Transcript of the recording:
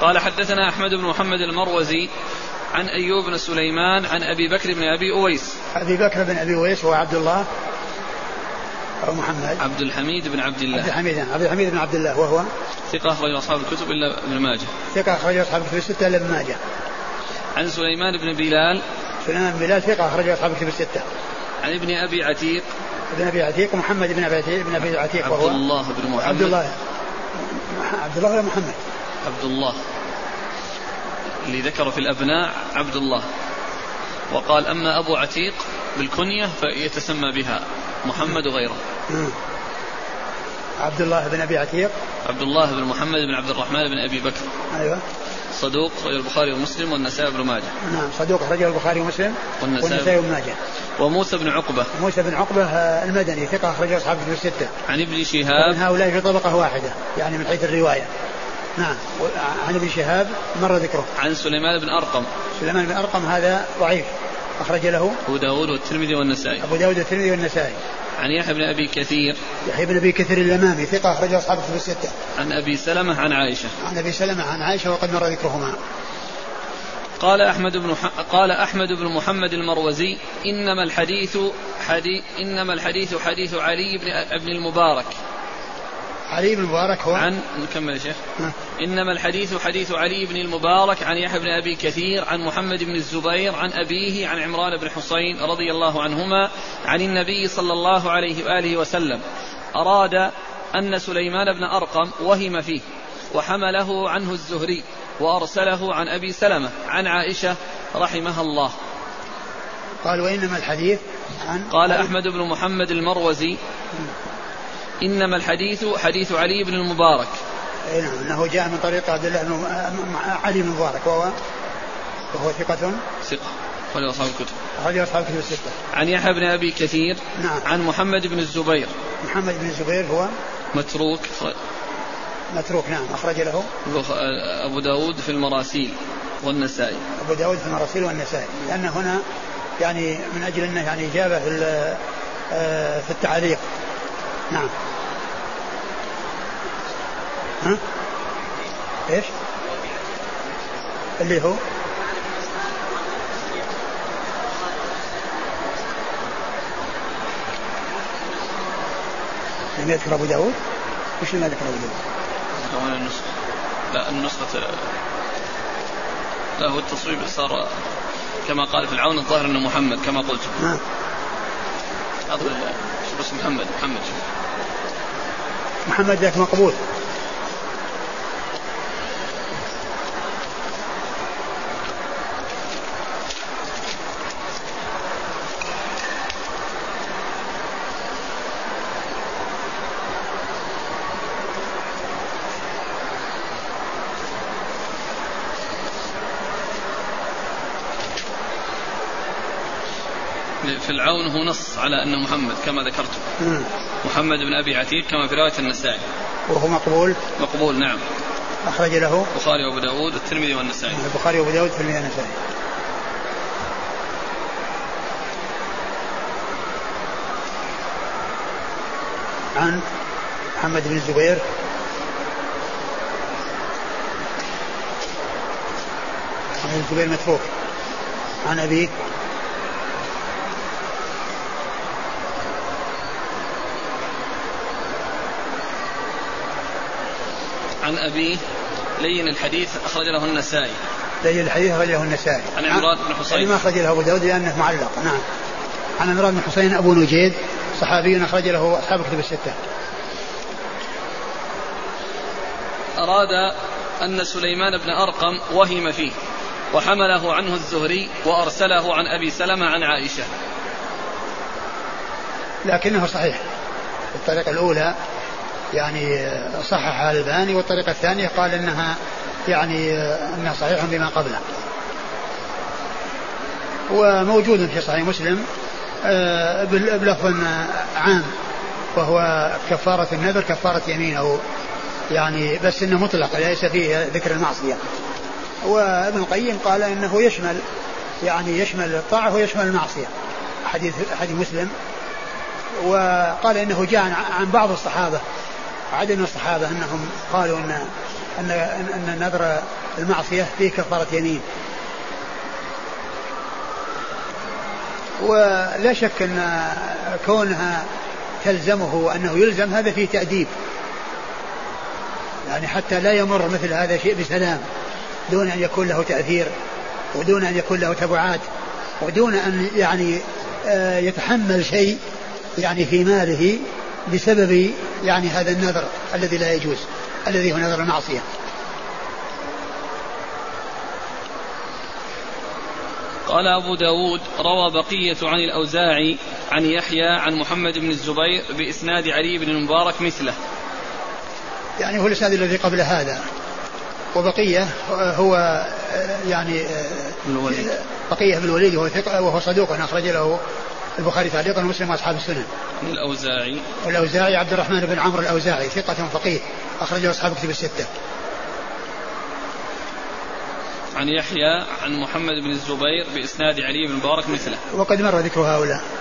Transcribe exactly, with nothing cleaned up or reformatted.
قال حدثنا أحمد بن محمد المروزي عن أيوب بن سليمان عن أبي بكر بن أبي أويس. أبي بكر بن أبي أويس هو عبد الله أو محمد عبد الحميد بن عبد الله. عبد الحميد عبد الحميد بن عبد الله وهو ثقة أخرج أصحاب الكتب إلا ابن ماجه. ثقة أخرج أصحاب الكتب الستة إلا ابن ماجه. عن سليمان بن بلال. سليمان بن بلال ثقة أخرج أصحاب الكتب الستة. عن ابن أبي عتيق. ابن أبي عتيق محمد بن أبي عتيق بن أبي عتيق وهو عبد الله بن محمد. عبد الله عبد الله ولا محمد؟ عبد الله اللي ذكر في الأبناء عبد الله. وقال أما أبو عتيق بالكنية فيتسمى بها محمد وغيره. م. عبد الله بن أبي عتيق. عبد الله بن محمد بن عبد الرحمن بن أبي بكر. أيوة. صدوق رجل البخاري ومسلم والنسائي بن ماجه. نعم صدوق رجل البخاري ومسلم والنسائي بن ماجه. وموسى بن عقبة. موسى بن عقبة المدني ثقة أخرج أصحاب الكتب الستة. عن ابن شهاب. هؤلاء في طبقة واحدة يعني من حيث الرواية. نعم. عن ابن شهاب مر ذكره. عن سليمان بن أرقم. سليمان بن أرقم هذا ضعيف أخرج له أبو داود والترمذي والنسائي. أبو داود والترمذي والنسائي. عن يحيى بن أبي كثير. يحيى بن أبي كثير اليمامي ثقة أخرج أصحاب الكتب الستة. عن أبي سلمة عن عائشة. عن أبي سلمة عن عائشة وقد مر ذكرهما. قال أحمد بن ح... قال أحمد بن محمد المروزي إنما الحديث حديث إنما الحديث حديث علي بن ابن المبارك. علي بن المبارك هو عن نكمل يا شيخ. م. إنما الحديث حديث علي بن المبارك عن يحيى بن أبي كثير عن محمد بن الزبير عن أبيه عن عمران بن حسين رضي الله عنهما عن النبي صلى الله عليه وآله وسلم أراد أن سليمان بن أرقم وهم فيه وحمله عنه الزهري وأرسله عن أبي سلمة عن عائشة رحمها الله. قال وإنما الحديث عن قال أحمد بن محمد المروزي إنما الحديث حديث علي بن المبارك. أي نعم أنه جاء من طريق عبد الله بن علي بن المبارك وهو وهو ثقة ثقة وله أصحاب الكتب. هذه أصحاب الكتب الستة. عن يحيى بن أبي كثير. نعم. عن محمد بن الزبير. محمد بن الزبير هو متروك. متروك نعم أخرج له أبو داود في المراسيل والنسائي. أبو داود في المراسيل والنسائي لأن هنا يعني من أجل أنه يعني إجابة في في التعليق. نعم. ها؟ إيش؟ اللي هو لم يذكر أبو داود. وش لم يذكر أبو داود؟ النسخة لا النسخة لا هو التصويب صار كما قال في العون الظاهر أنه محمد كما قلت. نعم. أظن شو بس محمد محمد شو محمد ذاك مقبول. في العون هو نص على أنه محمد كما ذكرت. مم. محمد بن أبي عتيق كما في رواية النسائي. وهو مقبول. مقبول نعم. أخرج له البخاري وأبو داود والترمذي والنسائي. البخاري وأبو داود والترمذي والنسائي. عن محمد بن الزبير. محمد بن الزبير متروك. عن أبيه عن أبيه لين الحديث أخرج له النسائي. لين الحديث أخرج له النسائي. عن عمران بن حسين. ما أخرج له أبو داود لأنه معلق. نعم. عن عمران بن حسين أبو نجيد صحابي أخرج له أصحاب الكتب الستة. أراد أن سليمان بن أرقم وهم فيه وحمله عنه الزهري وأرسله عن أبي سلمة عن عائشة. لكنه صحيح. الطريقة الأولى يعني صحح الألباني والطريقة الثانية قال إنها يعني أنها صحيح بما قبله. وموجود في صحيح مسلم بلفظ عام وهو كفارة النذر كفارة يمين أو يعني بس إنه مطلق ليس فيه ذكر المعصية. وابن القيم قال إنه يشمل يعني يشمل الطاعة ويشمل المعصية حديث حديث مسلم. وقال إنه جاء عن بعض الصحابة عدد من الصحابة أنهم قالوا أن أن أن نذر المعصية فيه كفارة يمين. ولا شك أن كونها تلزمه وأنه يلزم هذا فيه تأديب، يعني حتى لا يمر مثل هذا شيء بسلام دون أن يكون له تأثير ودون أن يكون له تبعات ودون أن يعني يتحمل شيء يعني في ماله بسبب يعني هذا النذر الذي لا يجوز، الذي هو نذر المعصية. قال أبو داود روى بقية عن الأوزاعي عن يحيى عن محمد بن الزبير بإسناد علي بن المبارك مثله، يعني هو الإسناد الذي قبل هذا. وبقية هو يعني الوليد. بقية بن الوليد وهو, وهو صدوق أخرج له البخاري تعليقا ومسلم وأصحاب السنن. الأوزاعي والأوزاعي عبد الرحمن بن عمرو الأوزاعي ثقة فقيه أخرجه أصحاب كتب الستة. عن يحيى عن محمد بن الزبير بإسناد علي بن المبارك مثله، وقد مر ذكر هؤلاء.